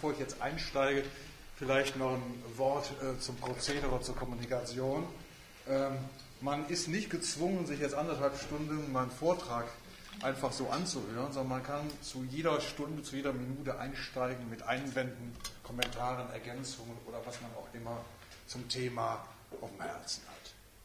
bevor ich jetzt einsteige, vielleicht noch ein Wort zum Prozedere, zur Kommunikation. Man ist nicht gezwungen, sich jetzt 1,5 Stunden meinen Vortrag einfach so anzuhören, sondern man kann zu jeder Stunde, zu jeder Minute einsteigen mit Einwänden, Kommentaren, Ergänzungen oder was man auch immer zum Thema auf dem Herzen hat.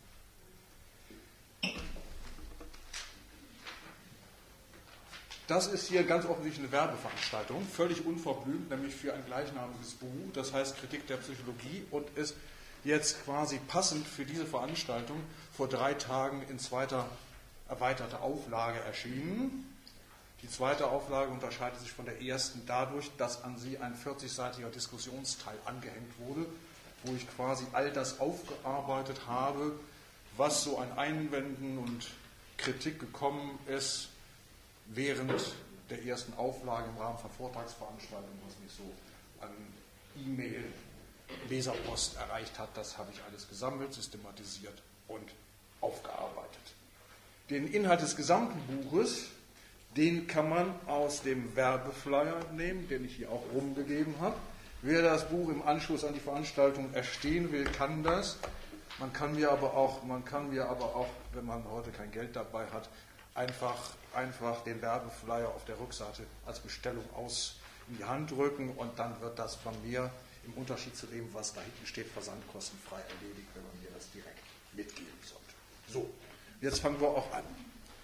Das ist hier ganz offensichtlich eine Werbeveranstaltung, völlig unverblümt, nämlich für ein gleichnamiges Buch, das heißt Kritik der Psychologie, und ist jetzt quasi passend für diese Veranstaltung vor 3 Tagen in zweiter erweiterter Auflage erschienen. Die zweite Auflage unterscheidet sich von der ersten dadurch, dass an sie ein 40-seitiger Diskussionsteil angehängt wurde, wo ich quasi all das aufgearbeitet habe, was so an Einwänden und Kritik gekommen ist während der ersten Auflage im Rahmen von Vortragsveranstaltungen, was mich so an E-Mail, Leserpost erreicht hat. Das habe ich alles gesammelt, systematisiert und aufgearbeitet. Den Inhalt des gesamten Buches, den kann man aus dem Werbeflyer nehmen, den ich hier auch rumgegeben habe. Wer das Buch im Anschluss an die Veranstaltung erstehen will, kann das. Man kann mir aber auch, wenn man heute kein Geld dabei hat, einfach den Werbeflyer auf der Rückseite als Bestellung in die Hand drücken, und dann wird das von mir im Unterschied zu dem, was da hinten steht, versandkostenfrei erledigt, wenn man mir das direkt mitgeben sollte. So, jetzt fangen wir auch an.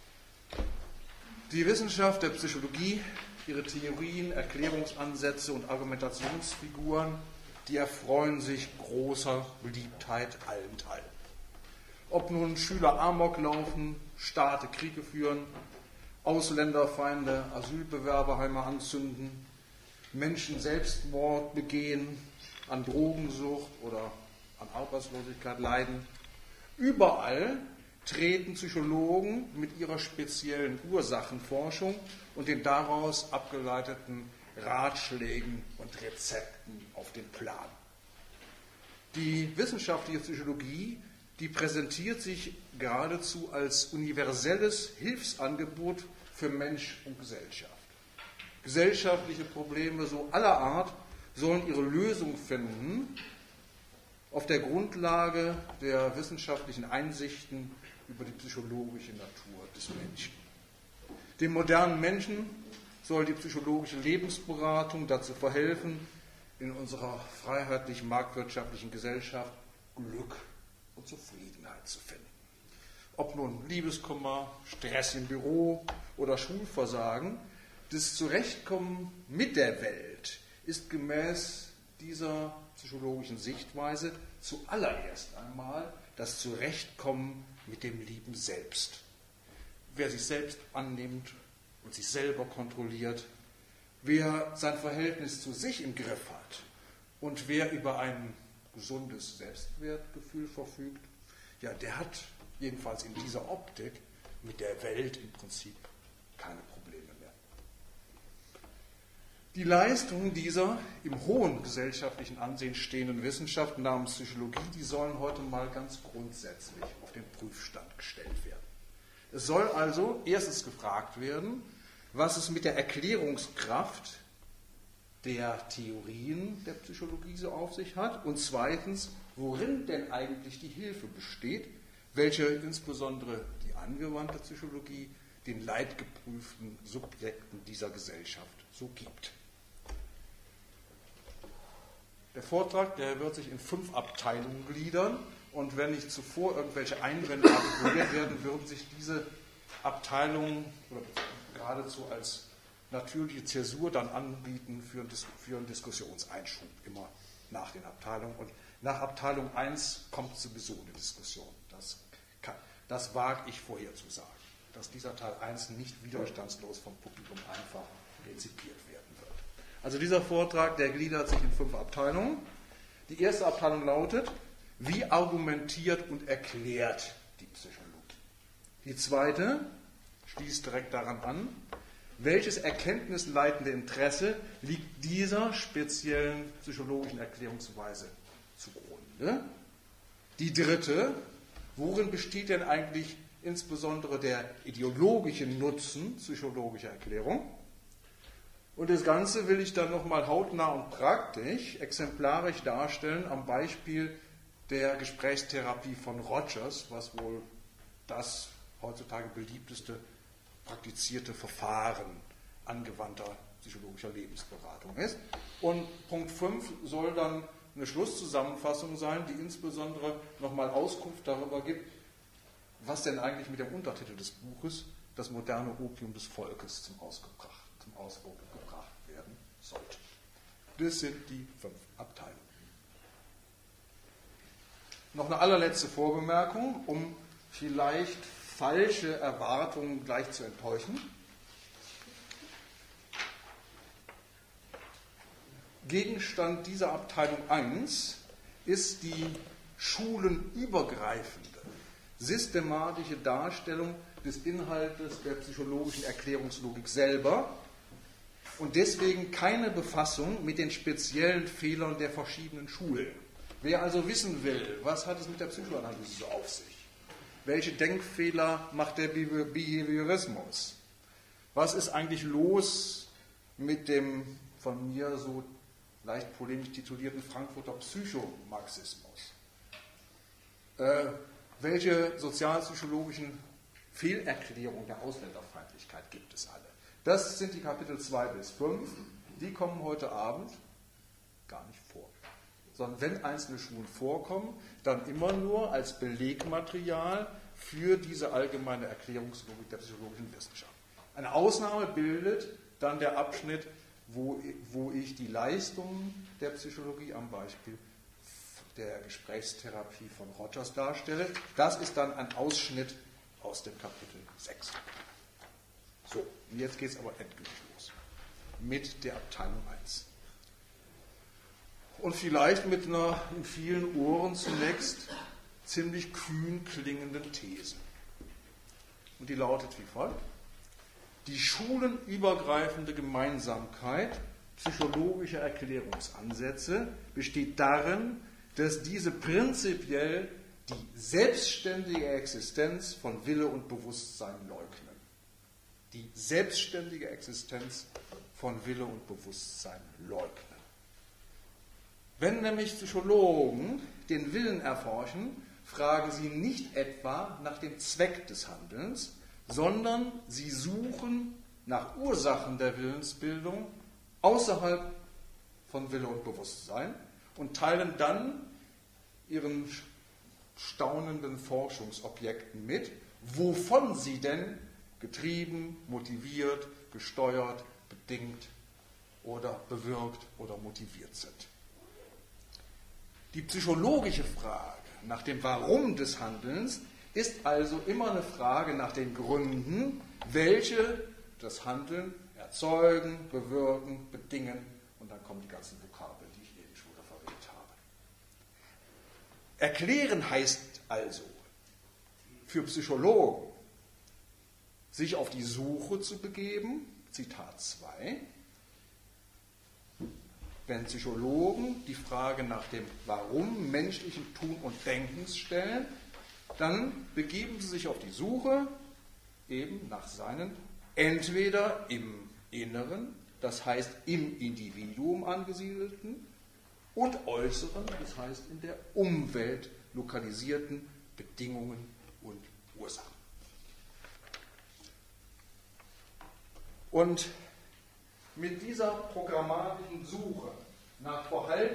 Die Wissenschaft der Psychologie, ihre Theorien, Erklärungsansätze und Argumentationsfiguren, die erfreuen sich großer Beliebtheit allenthalben. Ob nun Schüler Amok laufen, Staaten Kriege führen, Ausländerfeinde Asylbewerberheime anzünden, Menschen Selbstmord begehen, an Drogensucht oder an Arbeitslosigkeit leiden. Überall treten Psychologen mit ihrer speziellen Ursachenforschung und den daraus abgeleiteten Ratschlägen und Rezepten auf den Plan. Die wissenschaftliche Psychologie, die präsentiert sich geradezu als universelles Hilfsangebot für Mensch und Gesellschaft. Gesellschaftliche Probleme so aller Art sollen ihre Lösung finden auf der Grundlage der wissenschaftlichen Einsichten über die psychologische Natur des Menschen. Dem modernen Menschen soll die psychologische Lebensberatung dazu verhelfen, in unserer freiheitlich-marktwirtschaftlichen Gesellschaft Glück und Zufriedenheit zu finden. Ob nun Liebeskummer, Stress im Büro oder Schulversagen, das Zurechtkommen mit der Welt ist gemäß dieser psychologischen Sichtweise zuallererst einmal das Zurechtkommen mit dem lieben Selbst. Wer sich selbst annimmt und sich selber kontrolliert, wer sein Verhältnis zu sich im Griff hat und wer über ein gesundes Selbstwertgefühl verfügt, ja, der hat jedenfalls in dieser Optik mit der Welt im Prinzip keine Probleme mehr. Die Leistungen dieser im hohen gesellschaftlichen Ansehen stehenden Wissenschaft namens Psychologie, die sollen heute mal ganz grundsätzlich auf den Prüfstand gestellt werden. Es soll also erstens gefragt werden, was es mit der Erklärungskraft der Theorien der Psychologie so auf sich hat, und zweitens, worin denn eigentlich die Hilfe besteht, welche insbesondere die angewandte Psychologie den leidgeprüften Subjekten dieser Gesellschaft so gibt. Der Vortrag, der wird sich in 5 Abteilungen gliedern, und wenn nicht zuvor irgendwelche Einwände artikuliert werden, würden sich diese Abteilungen oder geradezu als natürliche Zäsur dann anbieten für einen Diskussionseinschub, immer nach den Abteilungen. Und nach Abteilung 1 kommt sowieso eine Diskussion. Das wage ich vorherzusagen, dass dieser Teil 1 nicht widerstandslos vom Publikum einfach rezipiert werden wird. Also dieser Vortrag, der gliedert sich in 5 Abteilungen. Die erste Abteilung lautet: Wie argumentiert und erklärt die Psychologie? Die zweite schließt direkt daran an: Welches erkenntnisleitende Interesse liegt dieser speziellen psychologischen Erklärungsweise zugrunde? Die dritte: Worin besteht denn eigentlich insbesondere der ideologische Nutzen psychologischer Erklärung? Und das Ganze will ich dann nochmal hautnah und praktisch, exemplarisch darstellen am Beispiel der Gesprächstherapie von Rogers, was wohl das heutzutage beliebteste praktizierte Verfahren angewandter psychologischer Lebensberatung ist. Und Punkt 5 soll dann eine Schlusszusammenfassung sein, die insbesondere nochmal Auskunft darüber gibt, was denn eigentlich mit dem Untertitel des Buches, das moderne Opium des Volkes, zum Ausdruck gebracht werden sollte. Das sind die 5 Abteilungen. Noch eine allerletzte Vorbemerkung, um vielleicht falsche Erwartungen gleich zu enttäuschen. Gegenstand dieser Abteilung 1 ist die schulenübergreifende, systematische Darstellung des Inhaltes der psychologischen Erklärungslogik selber und deswegen keine Befassung mit den speziellen Fehlern der verschiedenen Schulen. Wer also wissen will, was hat es mit der Psychoanalyse so auf sich? Welche Denkfehler macht der Behaviorismus? Was ist eigentlich los mit dem von mir so leicht polemisch titulierten Frankfurter Psychomarxismus? Welche sozialpsychologischen Fehlerklärungen der Ausländerfeindlichkeit gibt es alle? Das sind die Kapitel 2 bis 5. Die kommen heute Abend gar nicht vor. Sondern wenn einzelne Schulen vorkommen, dann immer nur als Belegmaterial für diese allgemeine Erklärungslogik der psychologischen Wissenschaft. Eine Ausnahme bildet dann der Abschnitt, wo ich die Leistungen der Psychologie am Beispiel der Gesprächstherapie von Rogers darstelle. Das ist dann ein Ausschnitt aus dem Kapitel 6. So, und jetzt geht es aber endgültig los mit der Abteilung 1. Und vielleicht mit einer in vielen Ohren zunächst ziemlich kühn klingenden These. Und die lautet wie folgt: Die schulenübergreifende Gemeinsamkeit psychologischer Erklärungsansätze besteht darin, dass diese prinzipiell die selbstständige Existenz von Wille und Bewusstsein leugnen. Die selbstständige Existenz von Wille und Bewusstsein leugnen. Wenn nämlich Psychologen den Willen erforschen, fragen sie nicht etwa nach dem Zweck des Handelns, sondern sie suchen nach Ursachen der Willensbildung außerhalb von Wille und Bewusstsein und teilen dann ihren staunenden Forschungsobjekten mit, wovon sie denn getrieben, motiviert, gesteuert, bedingt oder bewirkt oder motiviert sind. Die psychologische Frage nach dem Warum des Handelns ist also immer eine Frage nach den Gründen, welche das Handeln erzeugen, bewirken, bedingen, und dann kommen die ganzen Vokabeln, die ich eben schon verwendet habe. Erklären heißt also für Psychologen, sich auf die Suche zu begeben, Zitat 2, wenn Psychologen die Frage nach dem Warum menschlichen Tun und Denkens stellen, dann begeben sie sich auf die Suche eben nach seinen entweder im Inneren, das heißt im Individuum angesiedelten, und äußeren, das heißt in der Umwelt lokalisierten Bedingungen und Ursachen. Und mit dieser programmatischen Suche nach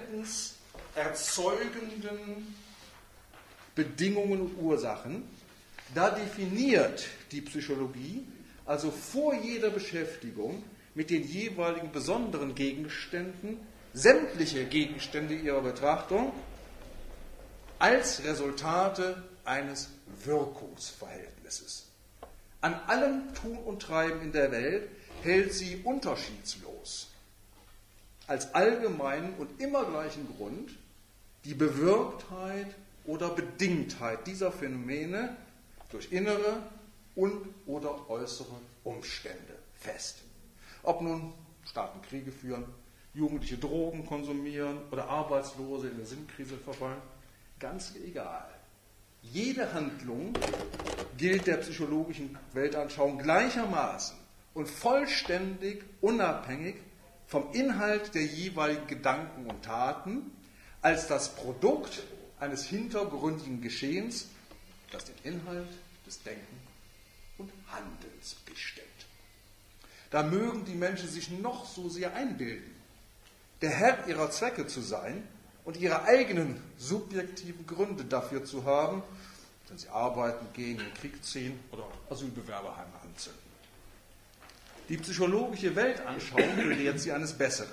verhaltenserzeugenden Bedingungen und Ursachen, da definiert die Psychologie also vor jeder Beschäftigung mit den jeweiligen besonderen Gegenständen sämtliche Gegenstände ihrer Betrachtung als Resultate eines Wirkungsverhältnisses. An allem Tun und Treiben in der Welt hält sie unterschiedslos als allgemeinen und immer gleichen Grund die Bewirktheit oder Bedingtheit dieser Phänomene durch innere und oder äußere Umstände fest. Ob nun Staaten Kriege führen, Jugendliche Drogen konsumieren oder Arbeitslose in eine Sinnkrise verfallen, ganz egal. Jede Handlung gilt der psychologischen Weltanschauung gleichermaßen und vollständig unabhängig vom Inhalt der jeweiligen Gedanken und Taten als das Produkt eines hintergründigen Geschehens, das den Inhalt des Denken und Handelns bestimmt. Da mögen die Menschen sich noch so sehr einbilden, der Herr ihrer Zwecke zu sein und ihre eigenen subjektiven Gründe dafür zu haben, wenn sie arbeiten, gehen, in den Krieg ziehen oder Asylbewerberheime anzünden. Die psychologische Weltanschauung belehrt sie eines Besseren.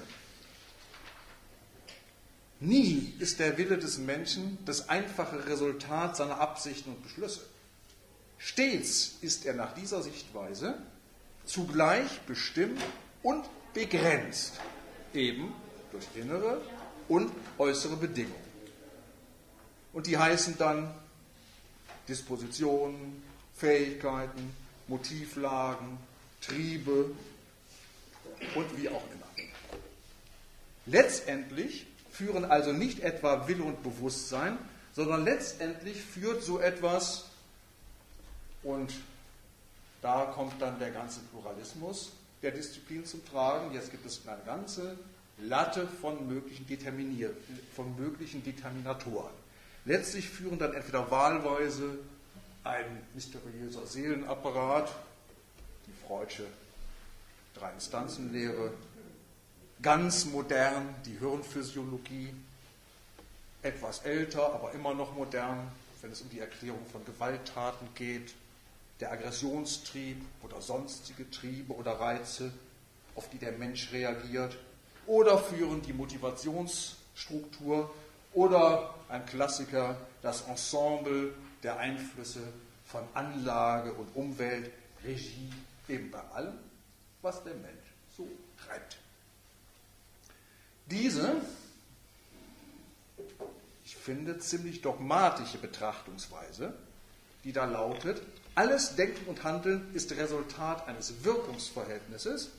Nie ist der Wille des Menschen das einfache Resultat seiner Absichten und Beschlüsse. Stets ist er nach dieser Sichtweise zugleich bestimmt und begrenzt, eben durch innere und äußere Bedingungen. Und die heißen dann Dispositionen, Fähigkeiten, Motivlagen, Triebe und wie auch immer. Letztendlich führen also nicht etwa Wille und Bewusstsein, sondern letztendlich führt so etwas, und da kommt dann der ganze Pluralismus der Disziplin zum Tragen. Jetzt gibt es eine ganze Latte von möglichen Determinatoren. Letztlich führen dann entweder wahlweise ein mysteriöser Seelenapparat, die Freudsche Drei-Instanzen-Lehre, ganz modern die Hirnphysiologie, etwas älter, aber immer noch modern, wenn es um die Erklärung von Gewalttaten geht, der Aggressionstrieb oder sonstige Triebe oder Reize, auf die der Mensch reagiert, oder führen die Motivationsstruktur oder ein Klassiker, das Ensemble der Einflüsse von Anlage und Umwelt, Regie, eben bei allem, was der Mensch so treibt. Diese, ich finde, ziemlich dogmatische Betrachtungsweise, die da lautet, alles Denken und Handeln ist Resultat eines Wirkungsverhältnisses,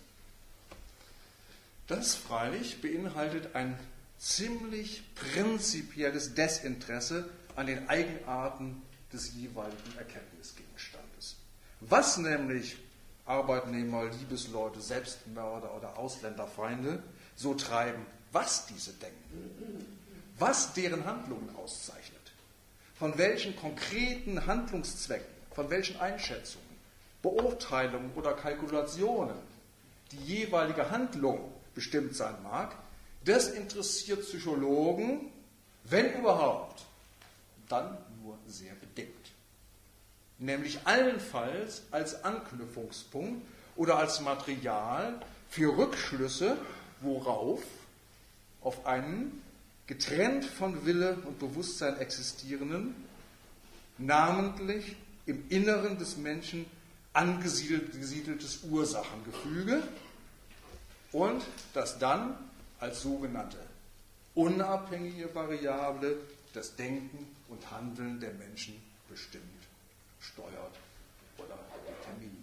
das freilich beinhaltet ein ziemlich prinzipielles Desinteresse an den Eigenarten des jeweiligen Erkenntnisgegenstandes. Was nämlich Arbeitnehmer, Liebesleute, Selbstmörder oder Ausländerfeinde so treiben, was diese denken, was deren Handlungen auszeichnet, von welchen konkreten Handlungszwecken, von welchen Einschätzungen, Beurteilungen oder Kalkulationen die jeweilige Handlung bestimmt sein mag, das interessiert Psychologen, wenn überhaupt, dann nur sehr bedingt. Nämlich allenfalls als Anknüpfungspunkt oder als Material für Rückschlüsse, worauf auf einen getrennt von Wille und Bewusstsein existierenden, namentlich im Inneren des Menschen angesiedeltes Ursachengefüge und das dann als sogenannte unabhängige Variable das Denken und Handeln der Menschen bestimmt, steuert oder determiniert.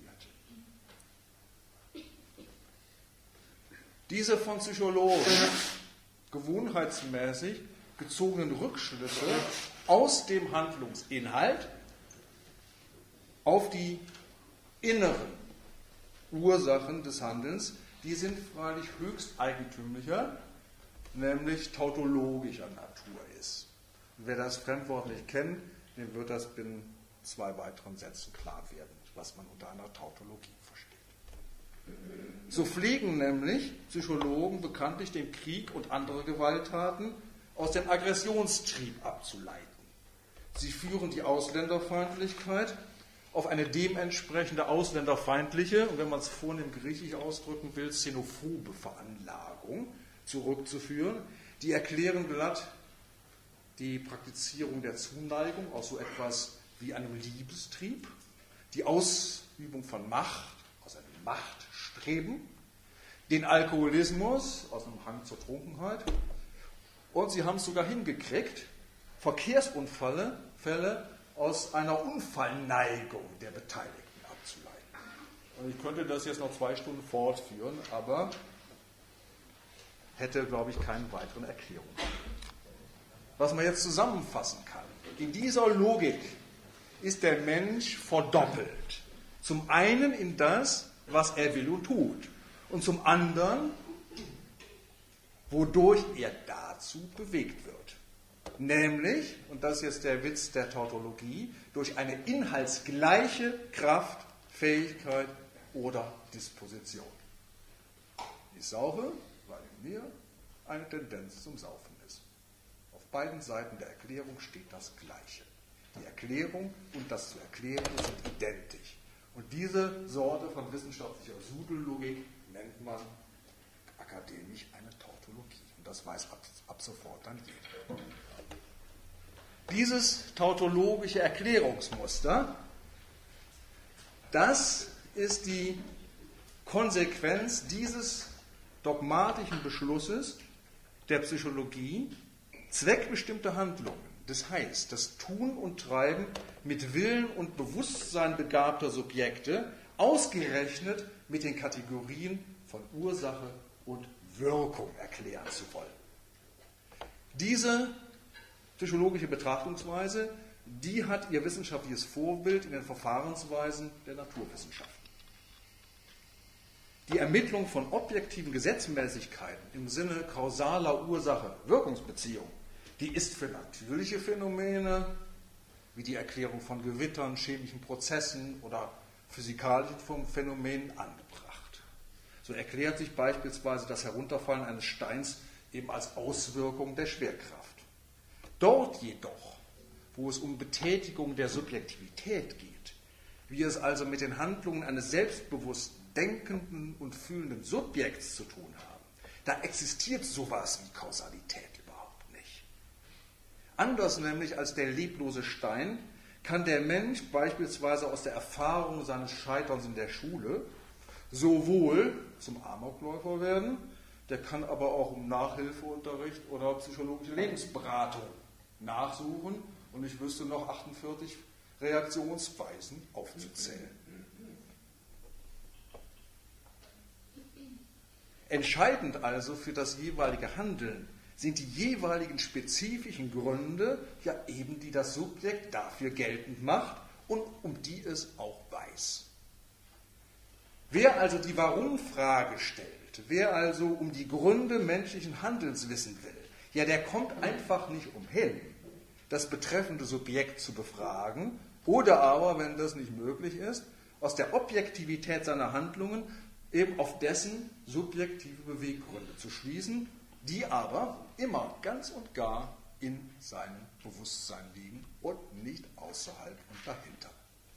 Diese von Psychologen gewohnheitsmäßig gezogenen Rückschlüsse aus dem Handlungsinhalt auf die inneren Ursachen des Handelns, die sind freilich höchst eigentümlicher, nämlich tautologischer Natur ist. Und wer das Fremdwort nicht kennt, dem wird das binnen 2 weiteren Sätzen klar werden, was man unter einer Tautologie versteht. So pflegen nämlich Psychologen bekanntlich den Krieg und andere Gewalttaten aus dem Aggressionstrieb abzuleiten. Sie führen die Ausländerfeindlichkeit auf eine dementsprechende ausländerfeindliche, und wenn man es vornehm griechisch ausdrücken will, xenophobe Veranlagung zurückzuführen. Die erklären glatt die Praktizierung der Zuneigung aus so etwas wie einem Liebestrieb, die Ausübung von Macht aus einem Machtstreben, den Alkoholismus aus einem Hang zur Trunkenheit, und sie haben es sogar hingekriegt, Verkehrsunfälle aus einer Unfallneigung der Beteiligten abzuleiten. Und ich könnte das jetzt noch 2 Stunden fortführen, aber hätte, glaube ich, keine weiteren Erklärungen. Was man jetzt zusammenfassen kann, in dieser Logik ist der Mensch verdoppelt. Zum einen in das, was er will und tut, und zum anderen wodurch er dazu bewegt wird. Nämlich, und das ist jetzt der Witz der Tautologie, durch eine inhaltsgleiche Kraft, Fähigkeit oder Disposition. Ich saufe, weil in mir eine Tendenz zum Saufen ist. Auf beiden Seiten der Erklärung steht das Gleiche. Die Erklärung und das zu Erklären sind identisch. Und diese Sorte von wissenschaftlicher Sudellogik nennt man akademisch eine Tautologie. Und das weiß ab sofort dann jeder. Dieses tautologische Erklärungsmuster, das ist die Konsequenz dieses dogmatischen Beschlusses der Psychologie, zweckbestimmte Handlungen, das heißt, das Tun und Treiben mit Willen und Bewusstsein begabter Subjekte, ausgerechnet mit den Kategorien von Ursache und Wirkung erklären zu wollen. Diese psychologische Betrachtungsweise, die hat ihr wissenschaftliches Vorbild in den Verfahrensweisen der Naturwissenschaften. Die Ermittlung von objektiven Gesetzmäßigkeiten im Sinne kausaler Ursache-Wirkungsbeziehung, die ist für natürliche Phänomene, wie die Erklärung von Gewittern, chemischen Prozessen oder physikalischen Phänomenen angebracht. So erklärt sich beispielsweise das Herunterfallen eines Steins eben als Auswirkung der Schwerkraft. Dort jedoch, wo es um Betätigung der Subjektivität geht, wie es also mit den Handlungen eines selbstbewusst denkenden und fühlenden Subjekts zu tun haben, da existiert sowas wie Kausalität überhaupt nicht. Anders nämlich als der leblose Stein kann der Mensch beispielsweise aus der Erfahrung seines Scheiterns in der Schule sowohl zum Amokläufer werden, der kann aber auch um Nachhilfeunterricht oder psychologische Lebensberatung nachsuchen und ich wüsste noch 48 Reaktionsweisen aufzuzählen. Entscheidend also für das jeweilige Handeln sind die jeweiligen spezifischen Gründe, ja eben die das Subjekt dafür geltend macht und um die es auch weiß. Wer also die Warum-Frage stellt, wer also um die Gründe menschlichen Handelns wissen will, ja, der kommt einfach nicht umhin, das betreffende Subjekt zu befragen oder aber, wenn das nicht möglich ist, aus der Objektivität seiner Handlungen eben auf dessen subjektive Beweggründe zu schließen, die aber immer ganz und gar in seinem Bewusstsein liegen und nicht außerhalb und dahinter.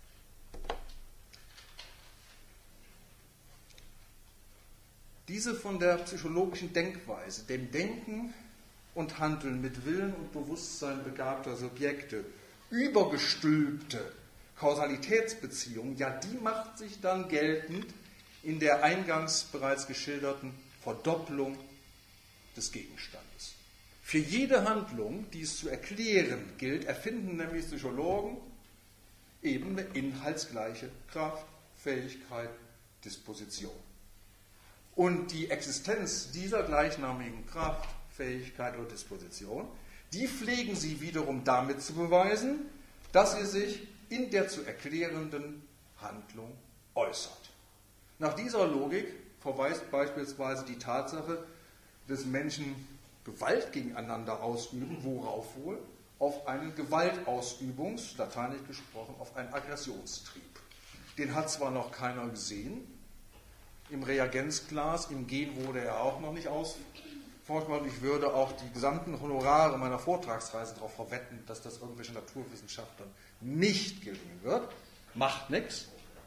Diese von der psychologischen Denkweise, dem Denken und Handeln mit Willen und Bewusstsein begabter Subjekte übergestülpte Kausalitätsbeziehung, ja, die macht sich dann geltend in der eingangs bereits geschilderten Verdopplung des Gegenstandes. Für jede Handlung, die es zu erklären gilt, erfinden nämlich Psychologen eben eine inhaltsgleiche Kraft, Fähigkeit, Disposition. Und die Existenz dieser gleichnamigen Kraft, Fähigkeit oder Disposition, die pflegen sie wiederum damit zu beweisen, dass sie sich in der zu erklärenden Handlung äußert. Nach dieser Logik verweist beispielsweise die Tatsache, dass Menschen Gewalt gegeneinander ausüben, worauf wohl? Auf einen lateinisch gesprochen, auf einen Aggressionstrieb. Den hat zwar noch keiner gesehen, im Reagenzglas, im Gen wurde er auch noch nicht ausforscht worden. Ich würde auch die gesamten Honorare meiner Vortragsreisen darauf verwetten, dass das irgendwelche Naturwissenschaftler nicht gelingen wird. Macht nichts.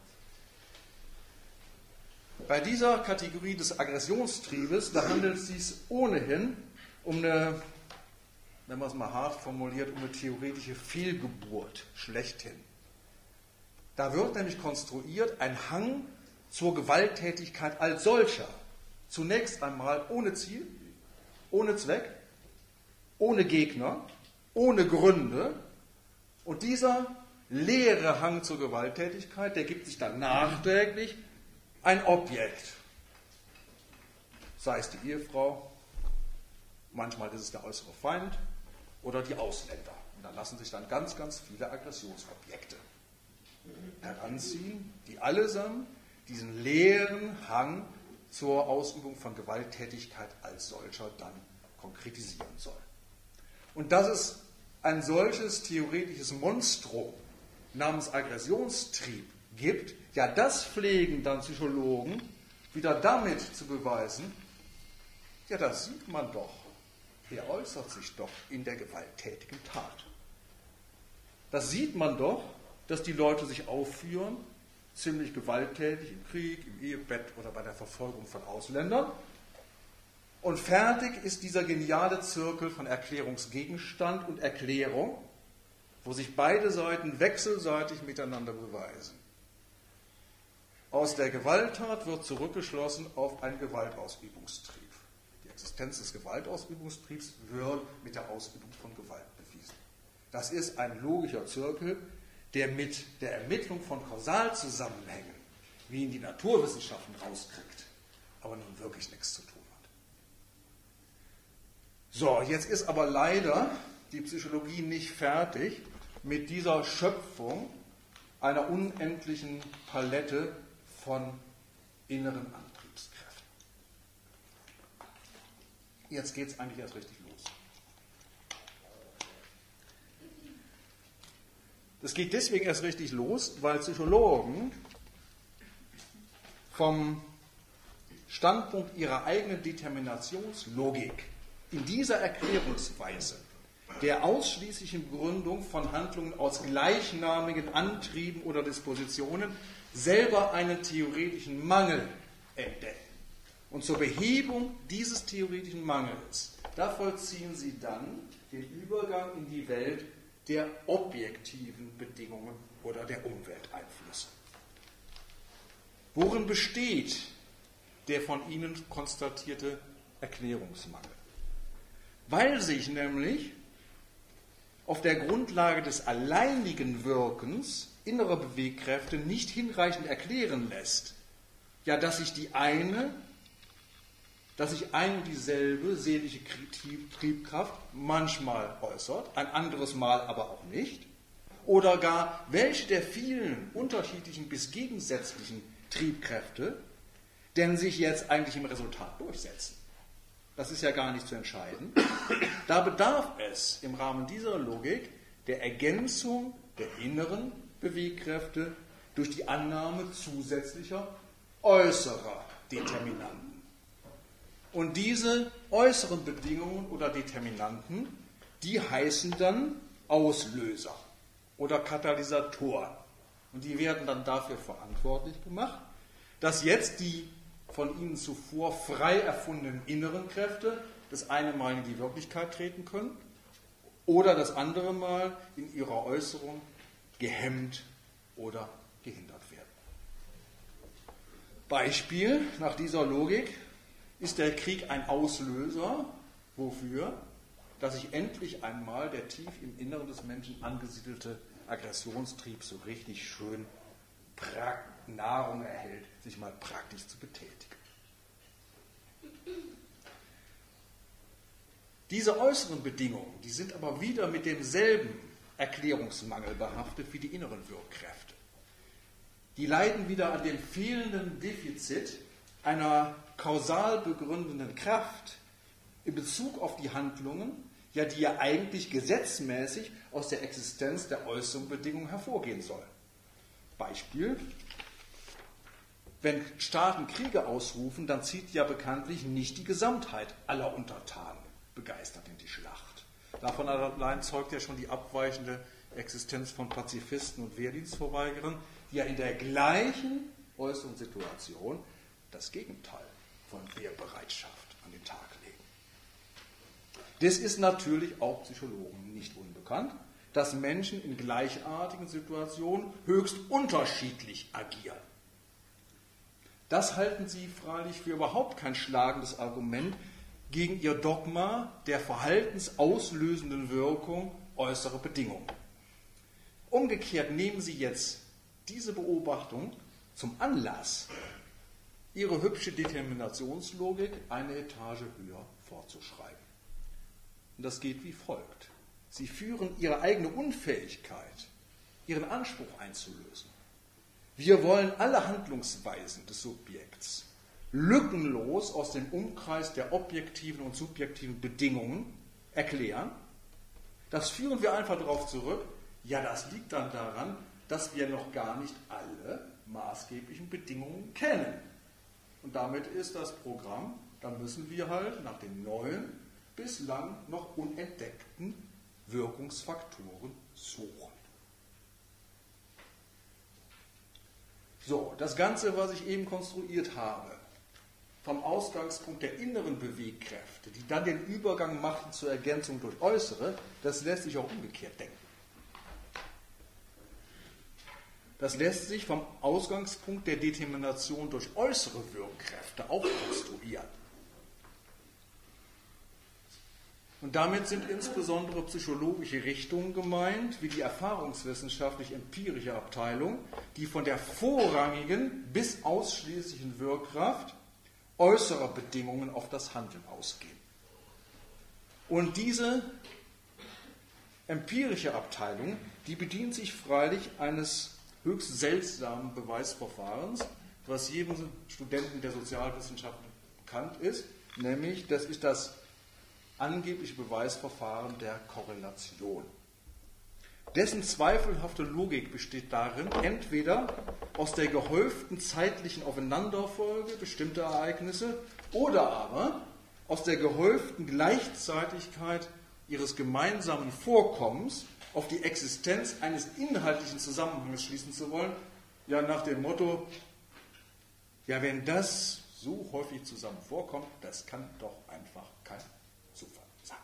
Bei dieser Kategorie des Aggressionstriebes, da handelt es sich ohnehin um eine, wenn man es mal hart formuliert, um eine theoretische Fehlgeburt schlechthin. Da wird nämlich konstruiert ein Hang zur Gewalttätigkeit als solcher. Zunächst einmal ohne Ziel, ohne Zweck, ohne Gegner, ohne Gründe. Und dieser leere Hang zur Gewalttätigkeit, der gibt sich dann nachträglich ein Objekt. Sei es die Ehefrau, manchmal ist es der äußere Feind oder die Ausländer. Und da lassen sich dann ganz, ganz viele Aggressionsobjekte heranziehen, die allesamt diesen leeren Hang zur Ausübung von Gewalttätigkeit als solcher dann konkretisieren soll. Und dass es ein solches theoretisches Monstrum namens Aggressionstrieb gibt, ja, das pflegen dann Psychologen wieder damit zu beweisen, ja, das sieht man doch, der äußert sich doch in der gewalttätigen Tat. Das sieht man doch, dass die Leute sich aufführen, ziemlich gewalttätig im Krieg, im Ehebett oder bei der Verfolgung von Ausländern. Und fertig ist dieser geniale Zirkel von Erklärungsgegenstand und Erklärung, wo sich beide Seiten wechselseitig miteinander beweisen. Aus der Gewalttat wird zurückgeschlossen auf einen Gewaltausübungstrieb. Die Existenz des Gewaltausübungstriebs wird mit der Ausübung von Gewalt bewiesen. Das ist ein logischer Zirkel, der mit der Ermittlung von Kausalzusammenhängen, wie ihn die Naturwissenschaften rauskriegt, aber nun wirklich nichts zu tun hat. So, jetzt ist aber leider die Psychologie nicht fertig mit dieser Schöpfung einer unendlichen Palette von inneren Antriebskräften. Jetzt geht es eigentlich erst richtig los. Es geht deswegen erst richtig los, weil Psychologen vom Standpunkt ihrer eigenen Determinationslogik in dieser Erklärungsweise der ausschließlichen Begründung von Handlungen aus gleichnamigen Antrieben oder Dispositionen selber einen theoretischen Mangel entdecken. Und zur Behebung dieses theoretischen Mangels, da vollziehen sie dann den Übergang in die Welt der objektiven Bedingungen oder der Umwelteinflüsse. Worin besteht der von ihnen konstatierte Erklärungsmangel? Weil sich nämlich auf der Grundlage des alleinigen Wirkens innerer Bewegkräfte nicht hinreichend erklären lässt, ja, dass sich eine und dieselbe seelische Triebkraft manchmal äußert, ein anderes Mal aber auch nicht, oder gar welche der vielen unterschiedlichen bis gegensätzlichen Triebkräfte denn sich jetzt eigentlich im Resultat durchsetzen. Das ist ja gar nicht zu entscheiden. Da bedarf es im Rahmen dieser Logik der Ergänzung der inneren Bewegkräfte durch die Annahme zusätzlicher äußerer Determinanten. Und diese äußeren Bedingungen oder Determinanten, die heißen dann Auslöser oder Katalysatoren. Und die werden dann dafür verantwortlich gemacht, dass jetzt die von ihnen zuvor frei erfundenen inneren Kräfte das eine Mal in die Wirklichkeit treten können oder das andere Mal in ihrer Äußerung gehemmt oder gehindert werden. Beispiel nach dieser Logik ist der Krieg ein Auslöser, wofür? Dass sich endlich einmal der tief im Inneren des Menschen angesiedelte Aggressionstrieb so richtig schön Nahrung erhält, sich mal praktisch zu betätigen. Diese äußeren Bedingungen, die sind aber wieder mit demselben Erklärungsmangel behaftet wie die inneren Wirkkräfte. Die leiden wieder an dem fehlenden Defizit einer kausal begründenden Kraft in Bezug auf die Handlungen, ja, die ja eigentlich gesetzmäßig aus der Existenz der äußeren Bedingungen hervorgehen sollen. Beispiel: Wenn Staaten Kriege ausrufen, dann zieht ja bekanntlich nicht die Gesamtheit aller Untertanen begeistert in die Schlacht. Davon allein zeugt ja schon die abweichende Existenz von Pazifisten und Wehrdienstverweigerern, die ja in der gleichen äußeren Situation das Gegenteil von Wehrbereitschaft an den Tag legen. Das ist natürlich auch Psychologen nicht unbekannt, dass Menschen in gleichartigen Situationen höchst unterschiedlich agieren. Das halten sie freilich für überhaupt kein schlagendes Argument gegen ihr Dogma der verhaltensauslösenden Wirkung äußerer Bedingungen. Umgekehrt nehmen sie jetzt diese Beobachtung zum Anlass, ihre hübsche Determinationslogik eine Etage höher fortzuschreiben. Und das geht wie folgt. Sie führen ihre eigene Unfähigkeit, ihren Anspruch einzulösen. Wir wollen alle Handlungsweisen des Subjekts lückenlos aus dem Umkreis der objektiven und subjektiven Bedingungen erklären. Das führen wir einfach darauf zurück, ja, das liegt dann daran, dass wir noch gar nicht alle maßgeblichen Bedingungen kennen. Und damit ist das Programm, dann müssen wir halt nach den neuen, bislang noch unentdeckten Wirkungsfaktoren suchen. So, das Ganze, was ich eben konstruiert habe, vom Ausgangspunkt der inneren Bewegkräfte, die dann den Übergang machten zur Ergänzung durch äußere, das lässt sich auch umgekehrt denken. Das lässt sich vom Ausgangspunkt der Determination durch äußere Wirkkräfte auch konstruieren. Und damit sind insbesondere psychologische Richtungen gemeint, wie die erfahrungswissenschaftlich-empirische Abteilung, die von der vorrangigen bis ausschließlichen Wirkkraft äußerer Bedingungen auf das Handeln ausgehen. Und diese empirische Abteilung, die bedient sich freilich eines höchst seltsamen Beweisverfahrens, was jedem Studenten der Sozialwissenschaften bekannt ist, nämlich das ist das angebliche Beweisverfahren der Korrelation. Dessen zweifelhafte Logik besteht darin, entweder aus der gehäuften zeitlichen Aufeinanderfolge bestimmter Ereignisse oder aber aus der gehäuften Gleichzeitigkeit ihres gemeinsamen Vorkommens auf die Existenz eines inhaltlichen Zusammenhangs schließen zu wollen, ja nach dem Motto, ja wenn das so häufig zusammen vorkommt, das kann doch einfach kein Zufall sein.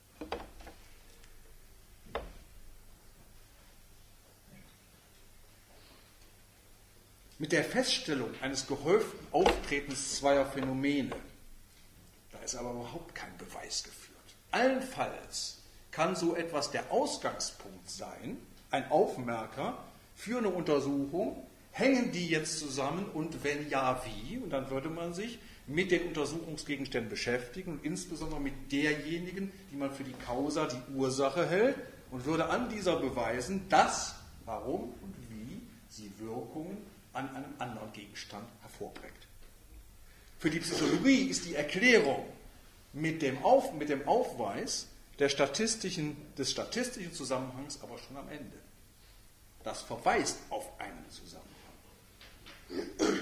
Mit der Feststellung eines gehäuften Auftretens zweier Phänomene, da ist aber überhaupt kein Beweis geführt. Allenfalls kann so etwas der Ausgangspunkt sein, ein Aufmerker für eine Untersuchung, hängen die jetzt zusammen und wenn ja, wie? Und dann würde man sich mit den Untersuchungsgegenständen beschäftigen und insbesondere mit derjenigen, die man für die Causa, die Ursache hält und würde an dieser beweisen, dass, warum und wie sie Wirkungen an einem anderen Gegenstand hervorbringt. Für die Psychologie ist die Erklärung mit dem Aufweis des statistischen Zusammenhangs aber schon am Ende. Das verweist auf einen Zusammenhang.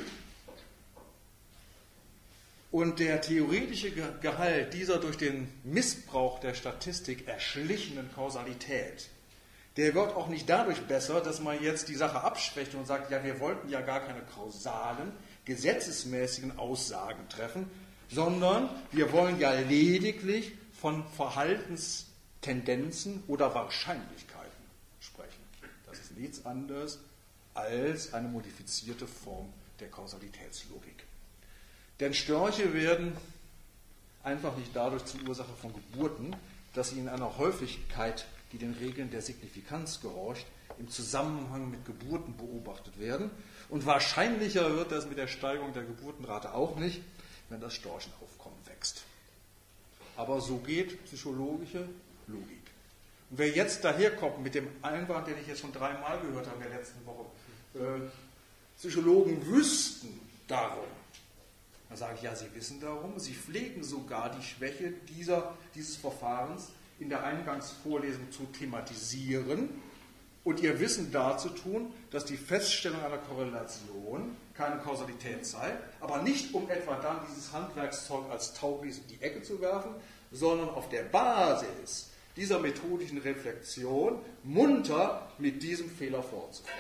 Und der theoretische Gehalt dieser durch den Missbrauch der Statistik erschlichenen Kausalität, der wird auch nicht dadurch besser, dass man jetzt die Sache abschwächt und sagt, ja, wir wollten ja gar keine kausalen, gesetzesmäßigen Aussagen treffen, sondern wir wollen ja lediglich von Verhaltenstendenzen oder Wahrscheinlichkeiten sprechen. Das ist nichts anderes als eine modifizierte Form der Kausalitätslogik. Denn Störche werden einfach nicht dadurch zur Ursache von Geburten, dass sie in einer Häufigkeit, die den Regeln der Signifikanz gehorcht, im Zusammenhang mit Geburten beobachtet werden. Und wahrscheinlicher wird das mit der Steigerung der Geburtenrate auch nicht, wenn das Storchenaufkommen wächst. Aber so geht psychologische Logik. Und wer jetzt daherkommt mit dem Einwand, den ich jetzt schon 3-mal gehört habe in der letzten Woche, Psychologen wüssten darum, dann sage ich, ja, sie wissen darum, sie pflegen sogar die Schwäche dieses Verfahrens in der Eingangsvorlesung zu thematisieren und ihr Wissen dazu tun, dass die Feststellung einer Korrelation keine Kausalität sei, aber nicht um etwa dann dieses Handwerkszeug als Tauglies in die Ecke zu werfen, sondern auf der Basis dieser methodischen Reflexion munter mit diesem Fehler fortzufahren.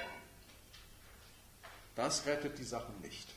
Das rettet die Sache nicht.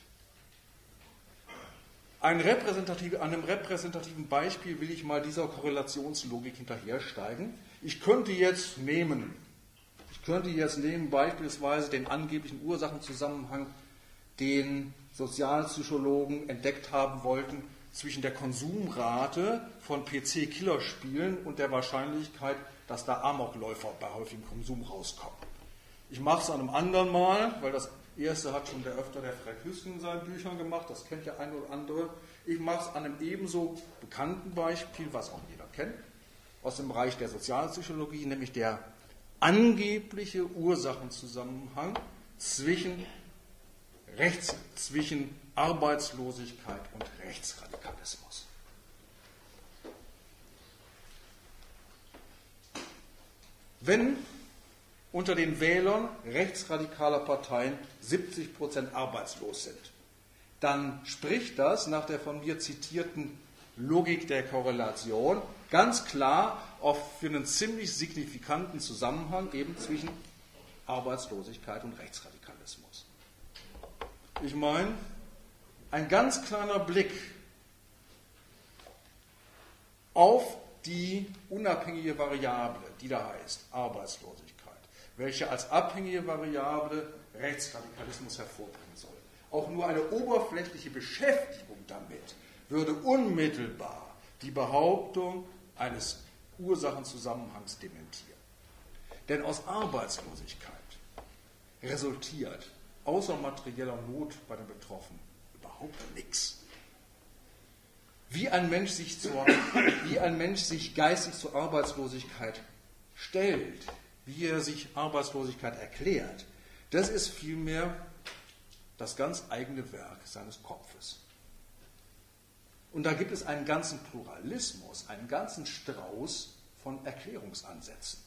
An einem repräsentativen Beispiel will ich mal dieser Korrelationslogik hinterhersteigen. Ich könnte jetzt nehmen beispielsweise den angeblichen Ursachenzusammenhang, den Sozialpsychologen entdeckt haben wollten, zwischen der Konsumrate von PC-Killerspielen und der Wahrscheinlichkeit, dass da Amokläufer bei häufigem Konsum rauskommen. Ich mache es an einem anderen Mal, weil das erste hat schon der Fred Hüsten in seinen Büchern gemacht, das kennt der eine oder andere. Ich mache es an einem ebenso bekannten Beispiel, was auch jeder kennt, aus dem Bereich der Sozialpsychologie, nämlich der angebliche Ursachenzusammenhang zwischen Arbeitslosigkeit und Rechtsradikalismus. Wenn unter den Wählern rechtsradikaler Parteien 70% arbeitslos sind, dann spricht das nach der von mir zitierten Logik der Korrelation ganz klar auch für einen ziemlich signifikanten Zusammenhang eben zwischen Arbeitslosigkeit und Rechtsradikalismus. Ich meine, ein ganz kleiner Blick auf die unabhängige Variable, die da heißt Arbeitslosigkeit, welche als abhängige Variable Rechtsradikalismus hervorbringen soll. Auch nur eine oberflächliche Beschäftigung damit würde unmittelbar die Behauptung eines Ursachenzusammenhangs dementieren. Denn aus Arbeitslosigkeit resultiert außer materieller Not bei den Betroffenen überhaupt nichts. Wie ein Mensch sich geistig zur Arbeitslosigkeit stellt, wie er sich Arbeitslosigkeit erklärt, das ist vielmehr das ganz eigene Werk seines Kopfes. Und da gibt es einen ganzen Pluralismus, einen ganzen Strauß von Erklärungsansätzen.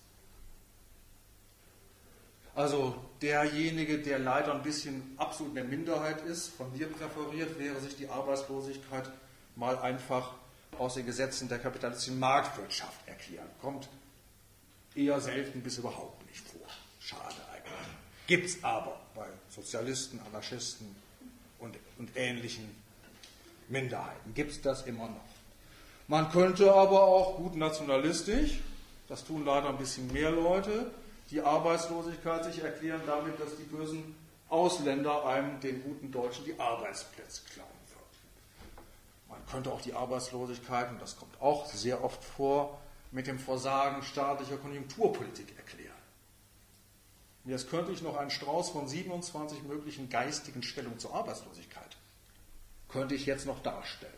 Also derjenige, der leider ein bisschen absolut in der Minderheit ist, von mir präferiert, wäre sich die Arbeitslosigkeit mal einfach aus den Gesetzen der kapitalistischen Marktwirtschaft erklären. Kommt eher selten bis überhaupt nicht vor. Schade eigentlich. Gibt es aber bei Sozialisten, Anarchisten und ähnlichen Minderheiten. Gibt es das immer noch. Man könnte aber auch gut nationalistisch, das tun leider ein bisschen mehr Leute, die Arbeitslosigkeit sich erklären damit, dass die bösen Ausländer einem, den guten Deutschen, die Arbeitsplätze klauen würden. Man könnte auch die Arbeitslosigkeit, und das kommt auch sehr oft vor, mit dem Versagen staatlicher Konjunkturpolitik erklären. Jetzt könnte ich noch einen Strauß von 27 möglichen geistigen Stellungen zur Arbeitslosigkeit, könnte ich jetzt noch darstellen.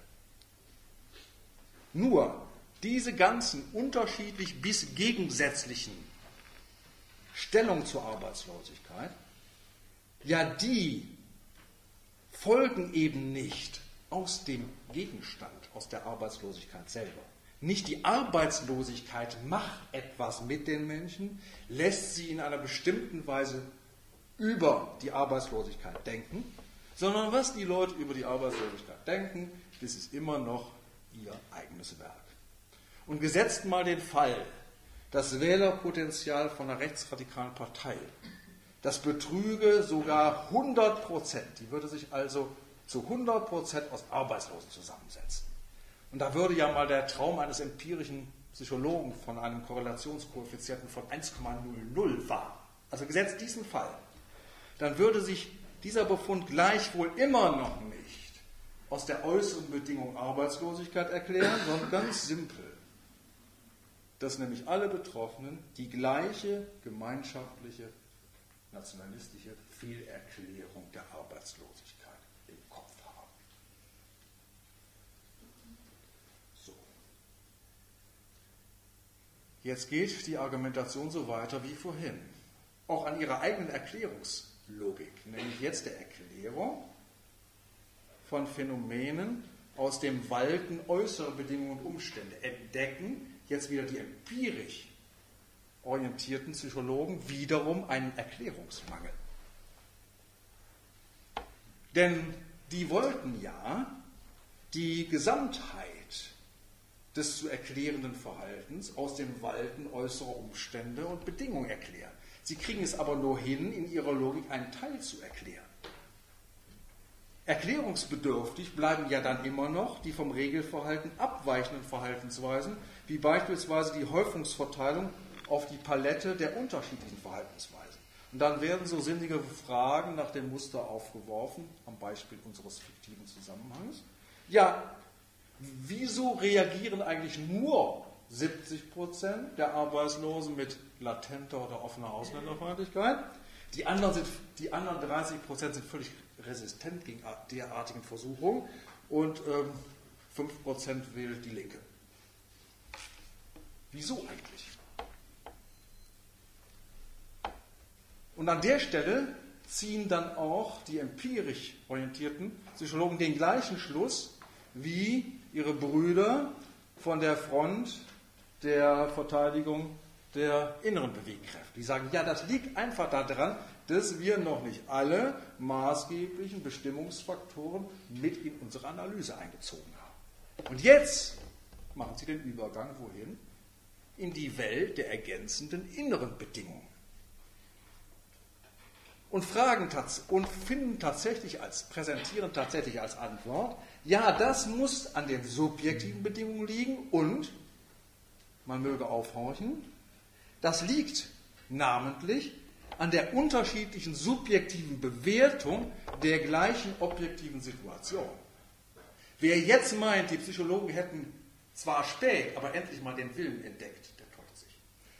Nur diese ganzen unterschiedlich bis gegensätzlichen Stellungen zur Arbeitslosigkeit, ja, die folgen eben nicht aus dem Gegenstand, aus der Arbeitslosigkeit selber. Nicht die Arbeitslosigkeit macht etwas mit den Menschen, lässt sie in einer bestimmten Weise über die Arbeitslosigkeit denken, sondern was die Leute über die Arbeitslosigkeit denken, das ist immer noch ihr eigenes Werk. Und gesetzt mal den Fall, das Wählerpotenzial von einer rechtsradikalen Partei, das betrüge sogar 100%, die würde sich also zu 100% aus Arbeitslosen zusammensetzen. Und da würde ja mal der Traum eines empirischen Psychologen von einem Korrelationskoeffizienten von 1,00 wahr. Also gesetzt diesen Fall, dann würde sich dieser Befund gleichwohl immer noch nicht aus der äußeren Bedingung Arbeitslosigkeit erklären, sondern ganz simpel, dass nämlich alle Betroffenen die gleiche gemeinschaftliche nationalistische Fehlerklärung der Arbeitslosigkeit im Kopf haben. So. Jetzt geht die Argumentation so weiter wie vorhin. Auch an ihrer eigenen Erklärungslogik, nämlich jetzt der Erklärung von Phänomenen aus dem Walten äußerer Bedingungen und Umstände, entdecken jetzt wieder die empirisch orientierten Psychologen wiederum einen Erklärungsmangel. Denn die wollten ja die Gesamtheit des zu erklärenden Verhaltens aus dem Walten äußerer Umstände und Bedingungen erklären. Sie kriegen es aber nur hin, in ihrer Logik einen Teil zu erklären. Erklärungsbedürftig bleiben ja dann immer noch die vom Regelverhalten abweichenden Verhaltensweisen, wie beispielsweise die Häufungsverteilung auf die Palette der unterschiedlichen Verhaltensweisen. Und dann werden so sinnige Fragen nach dem Muster aufgeworfen, am Beispiel unseres fiktiven Zusammenhangs. Ja, wieso reagieren eigentlich nur 70% der Arbeitslosen mit latenter oder offener Ausländerfeindlichkeit? Die anderen 30% sind völlig resistent gegen derartigen Versuchungen und 5% wählt die Linke. Wieso eigentlich? Und an der Stelle ziehen dann auch die empirisch orientierten Psychologen den gleichen Schluss wie ihre Brüder von der Front der Verteidigung der inneren Bewegkräfte. Die sagen, ja, das liegt einfach daran, dass wir noch nicht alle maßgeblichen Bestimmungsfaktoren mit in unsere Analyse eingezogen haben. Und jetzt machen sie den Übergang wohin? In die Welt der ergänzenden inneren Bedingungen. Und präsentieren tatsächlich als Antwort, ja, das muss an den subjektiven Bedingungen liegen und, man möge aufhorchen, das liegt namentlich an der unterschiedlichen subjektiven Bewertung der gleichen objektiven Situation. Wer jetzt meint, die Psychologen hätten zwar spät, aber endlich mal den Willen entdeckt, der täuscht sich.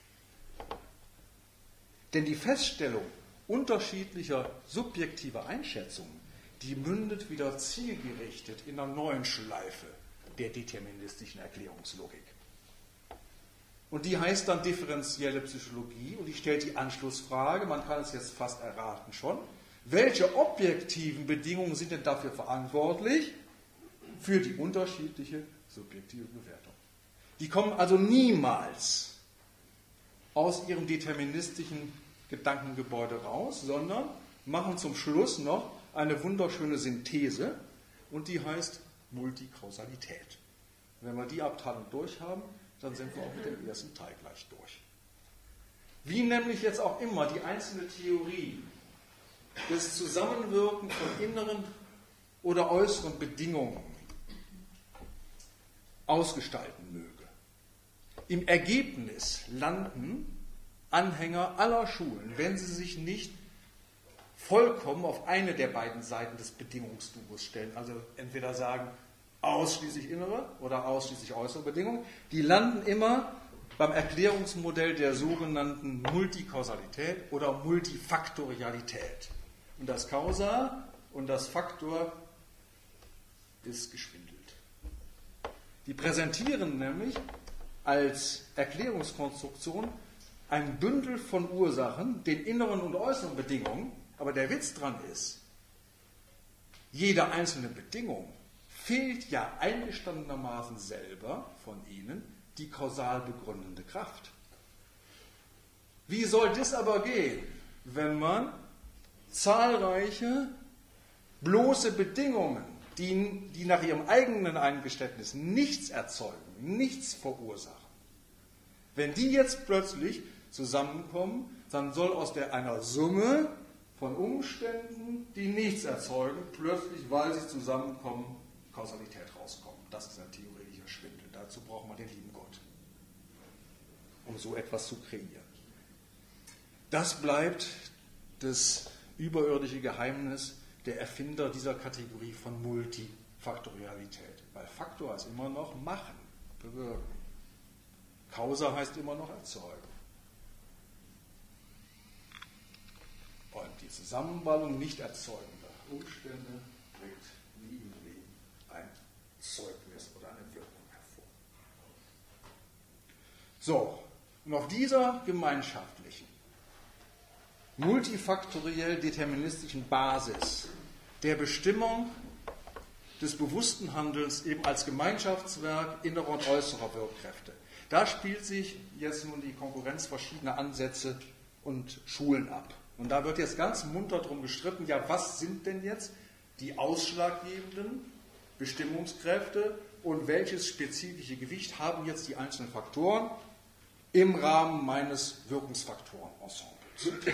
Denn die Feststellung unterschiedlicher subjektiver Einschätzungen, die mündet wieder zielgerichtet in einer neuen Schleife der deterministischen Erklärungslogik. Und die heißt dann differenzielle Psychologie und die stellt die Anschlussfrage, man kann es jetzt fast erraten schon, welche objektiven Bedingungen sind denn dafür verantwortlich? Für die unterschiedliche subjektive Bewertung. Die kommen also niemals aus ihrem deterministischen Gedankengebäude raus, sondern machen zum Schluss noch eine wunderschöne Synthese und die heißt Multikausalität. Wenn wir die Abteilung durchhaben, dann sind wir auch mit dem ersten Teil gleich durch. Wie nämlich jetzt auch immer die einzelne Theorie des Zusammenwirken von inneren oder äußeren Bedingungen ausgestalten möge. Im Ergebnis landen Anhänger aller Schulen, wenn sie sich nicht vollkommen auf eine der beiden Seiten des Bedingungsduos stellen, also entweder sagen, ausschließlich innere oder ausschließlich äußere Bedingungen, die landen immer beim Erklärungsmodell der sogenannten Multikausalität oder Multifaktorialität. Und das Causa und das Faktor ist geschwindelt. Die präsentieren nämlich als Erklärungskonstruktion ein Bündel von Ursachen, den inneren und äußeren Bedingungen, aber der Witz dran ist, jede einzelne Bedingung fehlt ja eingestandenermaßen selber von ihnen die kausal begründende Kraft. Wie soll das aber gehen, wenn man zahlreiche bloße Bedingungen, die nach ihrem eigenen Eingeständnis nichts erzeugen, nichts verursachen, wenn die jetzt plötzlich zusammenkommen, dann soll aus einer Summe von Umständen, die nichts erzeugen, plötzlich, weil sie zusammenkommen, Kausalität rauskommen. Das ist ein theoretischer Schwindel. Dazu braucht man den lieben Gott, um so etwas zu kreieren. Das bleibt das überirdische Geheimnis der Erfinder dieser Kategorie von Multifaktorialität. Weil Faktor heißt immer noch machen, bewirken. Causa heißt immer noch erzeugen. Und die Zusammenballung nicht erzeugender Umstände bringt wie im Leben ein Zeugnis oder eine Wirkung hervor. So, und auf dieser gemeinschaftlichen, multifaktoriell deterministischen Basis der Bestimmung des bewussten Handelns eben als Gemeinschaftswerk innerer und äußerer Wirkkräfte. Da spielt sich jetzt nun die Konkurrenz verschiedener Ansätze und Schulen ab. Und da wird jetzt ganz munter drum gestritten, ja, was sind denn jetzt die ausschlaggebenden Bestimmungskräfte und welches spezifische Gewicht haben jetzt die einzelnen Faktoren im Rahmen meines Wirkungsfaktoren-Ensembles.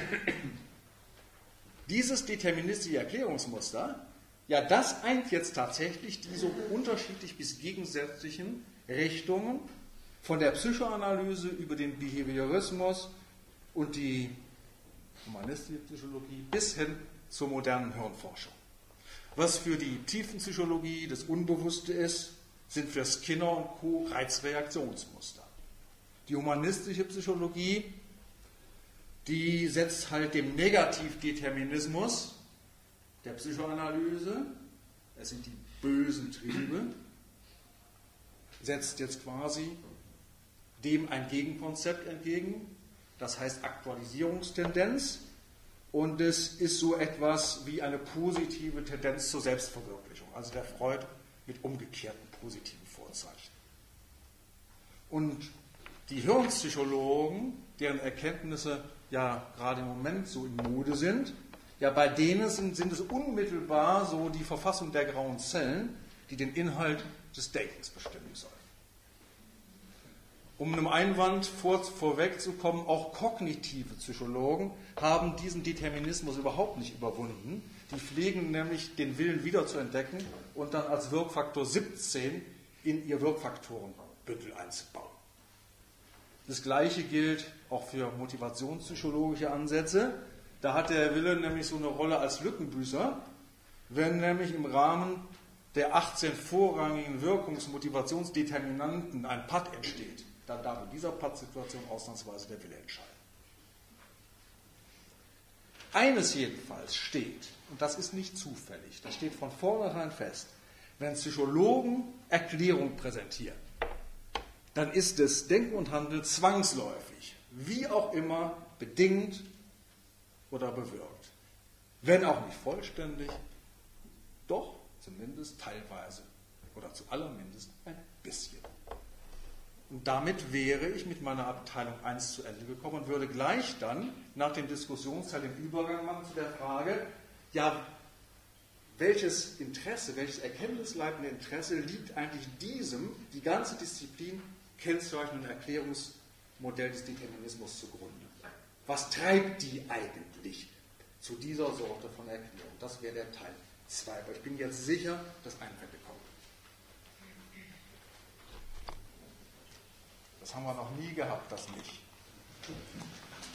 Dieses deterministische Erklärungsmuster, ja, das eint jetzt tatsächlich die so unterschiedlich bis gegensätzlichen Richtungen von der Psychoanalyse über den Behaviorismus und die humanistische Psychologie bis hin zur modernen Hirnforschung. Was für die Tiefenpsychologie das Unbewusste ist, sind für Skinner und Co. Reizreaktionsmuster. Die humanistische Psychologie, die setzt halt dem Negativdeterminismus der Psychoanalyse, es sind die bösen Triebe, setzt jetzt quasi dem ein Gegenkonzept entgegen, das heißt Aktualisierungstendenz, und es ist so etwas wie eine positive Tendenz zur Selbstverwirklichung, also der Freud mit umgekehrten positiven Vorzeichen. Und die Hirnpsychologen, deren Erkenntnisse ja gerade im Moment so in Mode sind, ja, bei denen sind es unmittelbar so die Verfassung der grauen Zellen, die den Inhalt des Denkens bestimmen sollen. Um einem Einwand vorwegzukommen, auch kognitive Psychologen haben diesen Determinismus überhaupt nicht überwunden. Die pflegen nämlich den Willen wiederzuentdecken und dann als Wirkfaktor 17 in ihr Wirkfaktorenbündel einzubauen. Das Gleiche gilt auch für motivationspsychologische Ansätze. Da hat der Wille nämlich so eine Rolle als Lückenbüßer, wenn nämlich im Rahmen der 18 vorrangigen Wirkungsmotivationsdeterminanten ein Patt entsteht, dann darf in dieser Pattsituation ausnahmsweise der Wille entscheiden. Eines jedenfalls steht, und das ist nicht zufällig, das steht von vornherein fest, wenn Psychologen Erklärung präsentieren, dann ist das Denken und Handeln zwangsläufig, wie auch immer, bedingt oder bewirkt. Wenn auch nicht vollständig, doch zumindest teilweise oder zu allermindest ein bisschen. Und damit wäre ich mit meiner Abteilung 1 zu Ende gekommen und würde gleich dann nach dem Diskussionsteil den Übergang machen zu der Frage, ja, welches Interesse, welches erkenntnisleitende Interesse liegt eigentlich diesem, die ganze Disziplin kennzeichnenden Erklärungsmodell des Determinismus zugrunde? Was treibt die eigentlich zu dieser Sorte von Erklärung? Das wäre der Teil 2. Aber ich bin jetzt sicher, dass Einwände kommen. Das haben wir noch nie gehabt, das nicht.